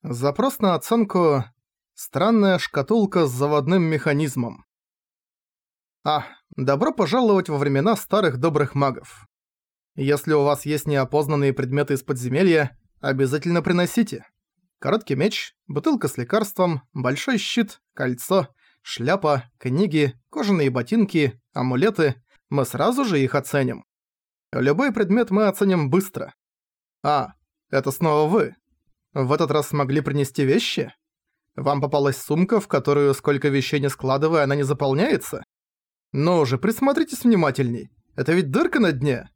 Запрос на оценку «Странная шкатулка с заводным механизмом». Добро пожаловать во времена старых добрых магов. Если у вас есть неопознанные предметы из подземелья, обязательно приносите. Короткий меч, бутылка с лекарством, большой щит, кольцо, шляпа, книги, кожаные ботинки, амулеты. Мы сразу же их оценим. Любой предмет мы оценим быстро. Это снова вы. В этот раз смогли принести вещи? Вам попалась сумка, в которую, сколько вещей не складывая, она не заполняется? Ну же, присмотритесь внимательней. Это ведь дырка на дне.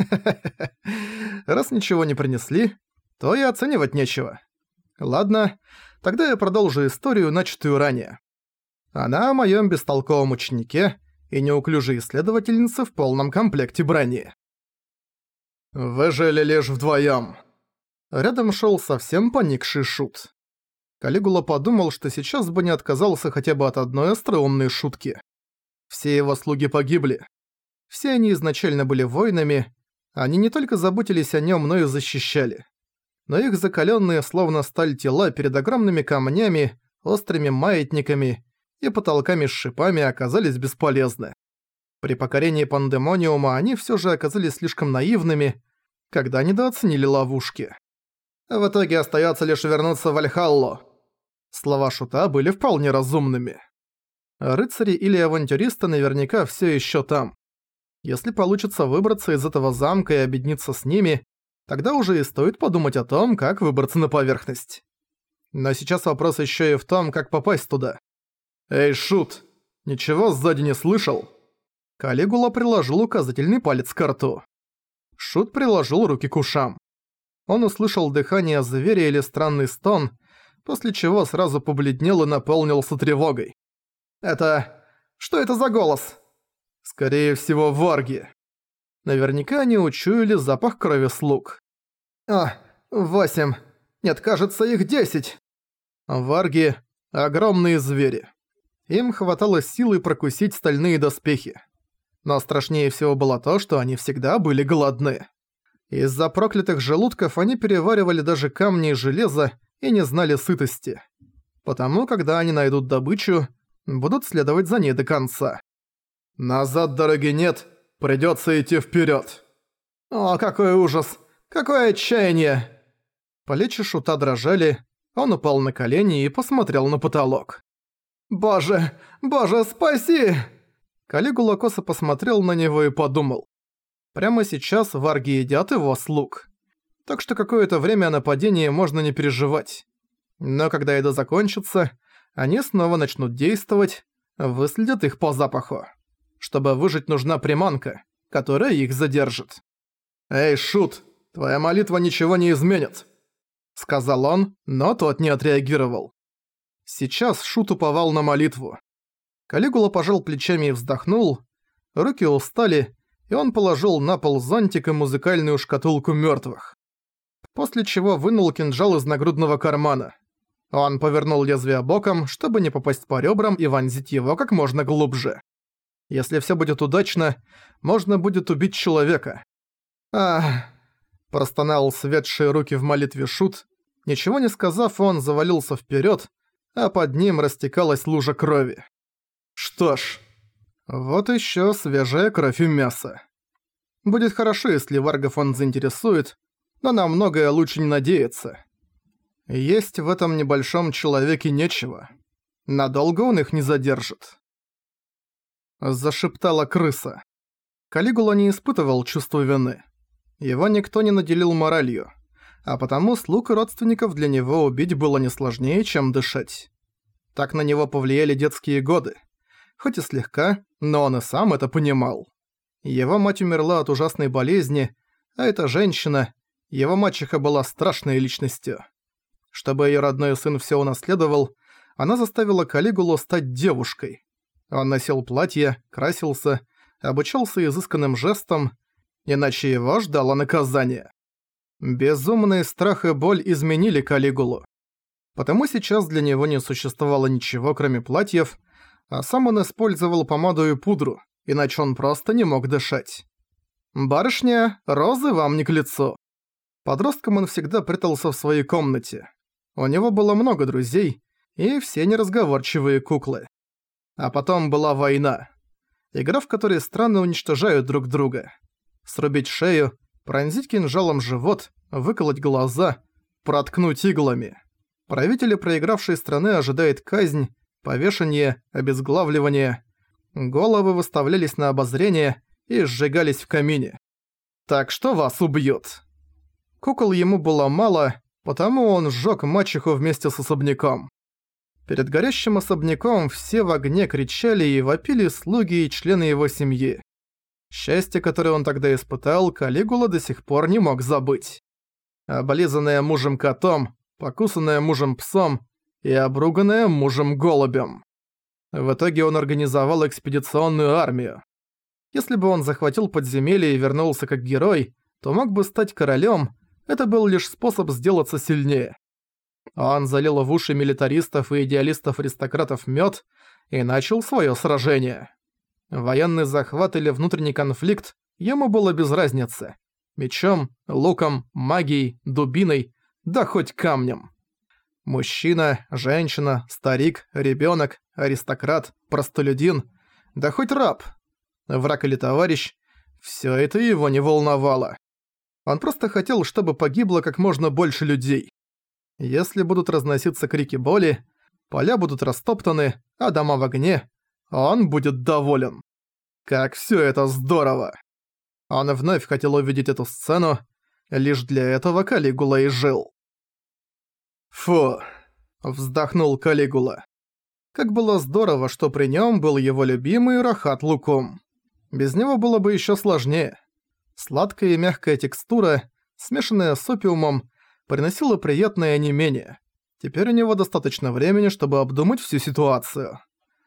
Раз ничего не принесли, то и оценивать нечего. Ладно, тогда я продолжу историю, начатую ранее. Она о моем бестолковом ученике и неуклюжей исследовательнице в полном комплекте брони. Вы жили лишь вдвоем. Рядом шел совсем поникший Шут. Калигула подумал, что сейчас бы не отказался хотя бы от одной остроумной шутки. Все его слуги погибли. Все они изначально были воинами, они не только заботились о нем, но и защищали. Но их закаленные словно сталь тела перед огромными камнями, острыми маятниками и потолками с шипами оказались бесполезны. При покорении Пандемониума они все же оказались слишком наивными, когда недооценили ловушки. В итоге остается лишь вернуться в Вальхаллу. Слова Шута были вполне разумными. Рыцари или авантюристы наверняка все еще там. Если получится выбраться из этого замка и объединиться с ними, тогда уже и стоит подумать о том, как выбраться на поверхность. Но сейчас вопрос еще и в том, как попасть туда. «Эй, Шут, ничего сзади не слышал?» Калигула приложил указательный палец к рту. Шут приложил руки к ушам. Он услышал дыхание зверя или странный стон, после чего сразу побледнел и наполнился тревогой. Что это за голос?» «Скорее всего, варги». Наверняка они учуяли запах крови слуг. 8. Нет, кажется, их 10. Варги – огромные звери. Им хватало силы прокусить стальные доспехи. Но страшнее всего было то, что они всегда были голодны. Из-за проклятых желудков они переваривали даже камни и железо и не знали сытости. Потому, когда они найдут добычу, будут следовать за ней до конца. «Назад дороги нет, придётся идти вперёд». Какой ужас! Какое отчаяние! Плечи Шута дрожали, он упал на колени и посмотрел на потолок. «Боже, спаси!» Калигула косо посмотрел на него и подумал. Прямо сейчас варги едят его слуг. Так что какое-то время о нападении можно не переживать. Но когда еда закончится, они снова начнут действовать, выследят их по запаху. Чтобы выжить, нужна приманка, которая их задержит. «Эй, Шут, твоя молитва ничего не изменит», — сказал он, но тот не отреагировал. Сейчас Шут уповал на молитву. Калигула пожал плечами и вздохнул, руки устали, и он положил на пол зонтик и музыкальную шкатулку мёртвых. После чего вынул кинжал из нагрудного кармана. Он повернул лезвие боком, чтобы не попасть по ребрам и вонзить его как можно глубже. Если всё будет удачно, можно будет убить человека. Простонал светшие руки в молитве Шут. Ничего не сказав, он завалился вперёд, а под ним растекалась лужа крови. Что ж, вот ещё свежая кровь и мясо. Будет хорошо, если варгов он заинтересует, но на многое лучше не надеяться. Есть в этом небольшом человеке нечего. Надолго он их не задержит. Зашептала крыса. Калигула не испытывал чувства вины. Его никто не наделил моралью, а потому слуг и родственников для него убить было не сложнее, чем дышать. Так на него повлияли детские годы. Хоть и слегка, но он и сам это понимал. Его мать умерла от ужасной болезни, а эта женщина, его мачеха, была страшной личностью. Чтобы её родной сын всё унаследовал, она заставила Калигулу стать девушкой. Он носил платье, красился, обучался изысканным жестам, иначе его ждало наказание. Безумный страх и боль изменили Калигулу. Потому сейчас для него не существовало ничего, кроме платьев, а сам он использовал помаду и пудру, иначе он просто не мог дышать. «Барышня, розы вам не к лицу». Подростком он всегда прятался в своей комнате. У него было много друзей, и все неразговорчивые куклы. А потом была война. Игра, в которой страны уничтожают друг друга. Срубить шею, пронзить кинжалом живот, выколоть глаза, проткнуть иглами. Правители проигравшей страны ожидает казнь, повешение, обезглавливание. Головы выставлялись на обозрение и сжигались в камине. Так что вас убьют. Кукол ему было мало, потому он сжёг мачеху вместе с особняком. Перед горящим особняком все в огне кричали и вопили слуги и члены его семьи. Счастье, которое он тогда испытал, Калигула до сих пор не мог забыть. Облизанная мужем котом, покусанная мужем псом и обруганная мужем голубем. В итоге он организовал экспедиционную армию. Если бы он захватил подземелье и вернулся как герой, то мог бы стать королем. Это был лишь способ сделаться сильнее. Он залил в уши милитаристов и идеалистов-аристократов мёд и начал своё сражение. Военный захват или внутренний конфликт ему было без разницы. Мечом, луком, магией, дубиной, да хоть камнем. Мужчина, женщина, старик, ребёнок, аристократ, простолюдин, да хоть раб. Враг или товарищ – всё это его не волновало. Он просто хотел, чтобы погибло как можно больше людей. Если будут разноситься крики боли, поля будут растоптаны, а дома в огне, он будет доволен. Как всё это здорово! Он вновь хотел увидеть эту сцену, лишь для этого Калигула и жил. «Фу!» – вздохнул Калигула. Как было здорово, что при нём был его любимый Рахат Лукум. Без него было бы ещё сложнее. Сладкая и мягкая текстура, смешанная с опиумом, приносила приятное онемение. Теперь у него достаточно времени, чтобы обдумать всю ситуацию.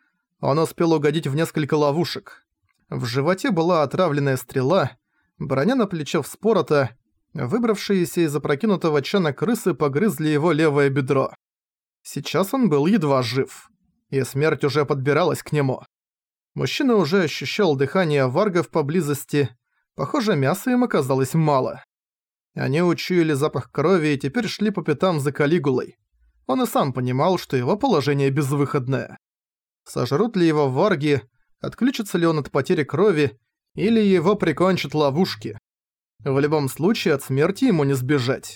Он успел угодить в несколько ловушек. В животе была отравленная стрела, броня на плече вспорота, выбравшиеся из опрокинутого чана крысы погрызли его левое бедро. Сейчас он был едва жив, и смерть уже подбиралась к нему. Мужчина уже ощущал дыхание варгов поблизости, похоже, мяса им оказалось мало. Они учуяли запах крови и теперь шли по пятам за Калигулой. Он и сам понимал, что его положение безвыходное. Сожрут ли его варги, отключится ли он от потери крови, или его прикончат ловушки. В любом случае от смерти ему не сбежать.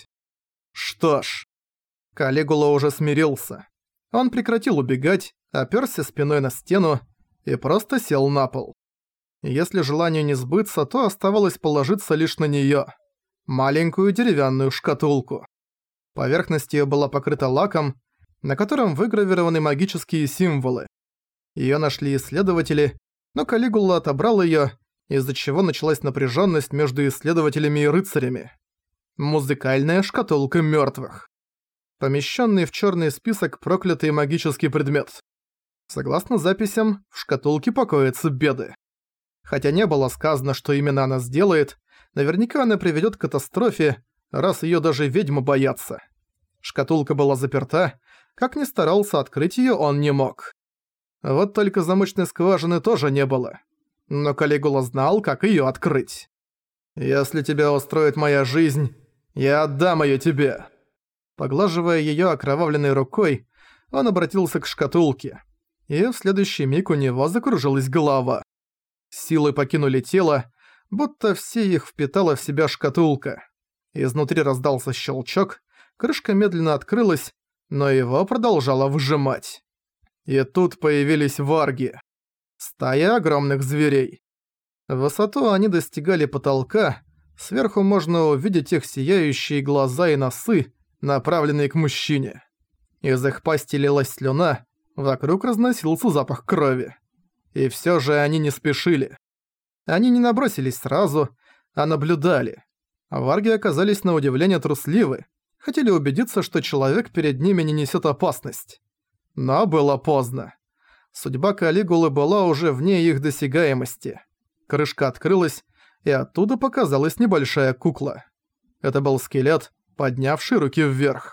Что ж, Калигула уже смирился. Он прекратил убегать, опёрся спиной на стену и просто сел на пол. Если желанию не сбыться, то оставалось положиться лишь на неё. Маленькую деревянную шкатулку. Поверхность её была покрыта лаком, на котором выгравированы магические символы. Её нашли исследователи, но Калигула отобрал её, из-за чего началась напряжённость между исследователями и рыцарями. Музыкальная шкатулка мёртвых. Помещённый в чёрный список проклятый магический предмет. Согласно записям, в шкатулке покоятся беды. Хотя не было сказано, что именно она сделает, наверняка она приведёт к катастрофе, раз её даже ведьмы боятся. Шкатулка была заперта, как ни старался открыть её, он не мог. Вот только замочной скважины тоже не было. Но Калигула знал, как её открыть. «Если тебя устроит моя жизнь, я отдам её тебе». Поглаживая её окровавленной рукой, он обратился к шкатулке. И в следующий миг у него закружилась голова. Силы покинули тело, будто все их впитала в себя шкатулка. Изнутри раздался щелчок, крышка медленно открылась, но его продолжало выжимать. И тут появились варги. Стая огромных зверей. В высоту они достигали потолка, сверху можно увидеть их сияющие глаза и носы, направленные к мужчине. Из их пасти лилась слюна, вокруг разносился запах крови. И всё же они не спешили. Они не набросились сразу, а наблюдали. Варги оказались на удивление трусливы, хотели убедиться, что человек перед ними не несёт опасность. Но было поздно. Судьба Калигулы была уже вне их досягаемости. Крышка открылась, и оттуда показалась небольшая кукла. Это был скелет, поднявший руки вверх.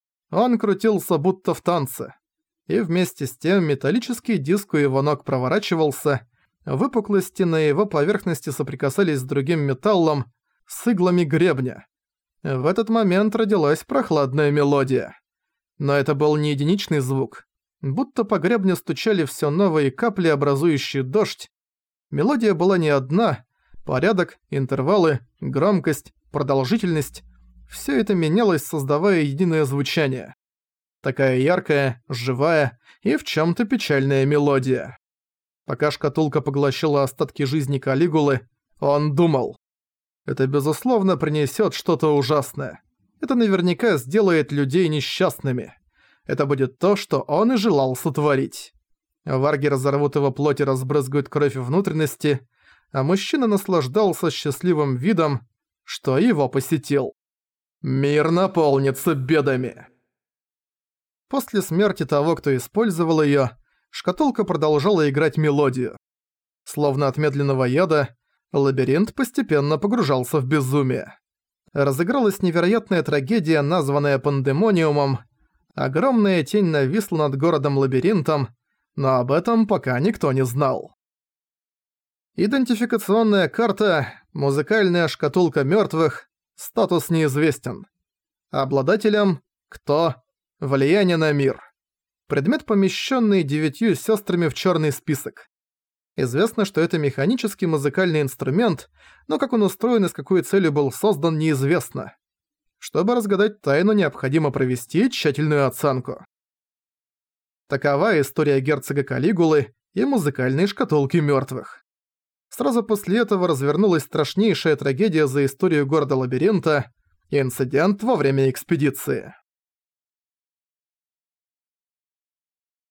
Он крутился будто в танце. И вместе с тем металлический диск у его ног проворачивался, выпуклости на его поверхности соприкасались с другим металлом, с иглами гребня. В этот момент родилась прохладная мелодия. Но это был не единичный звук. Будто по гребню стучали все новые капли, образующие дождь. Мелодия была не одна. Порядок, интервалы, громкость, продолжительность – все это менялось, создавая единое звучание. Такая яркая, живая и в чем-то печальная мелодия. Пока шкатулка поглощала остатки жизни Калигулы, он думал. Это безусловно принесет что-то ужасное. Это наверняка сделает людей несчастными. Это будет то, что он и желал сотворить. Варги разорвут его плоть и разбрызгают кровь и внутренности, а мужчина наслаждался счастливым видом, что его посетил. Мир наполнится бедами. После смерти того, кто использовал её, шкатулка продолжала играть мелодию. Словно от медленного яда, лабиринт постепенно погружался в безумие. Разыгралась невероятная трагедия, названная Пандемониумом. Огромная тень нависла над городом-лабиринтом, но об этом пока никто не знал. Идентификационная карта, музыкальная шкатулка мёртвых, статус неизвестен. Обладателем – кто? Влияние на мир. Предмет, помещенный 9 сестрами в черный список. Известно, что это механический музыкальный инструмент, но как он устроен и с какой целью был создан, неизвестно. Чтобы разгадать тайну, необходимо провести тщательную оценку. Такова история герцога Калигулы и музыкальной шкатулки мёртвых. Сразу после этого развернулась страшнейшая трагедия за историю города-лабиринта – инцидент во время экспедиции.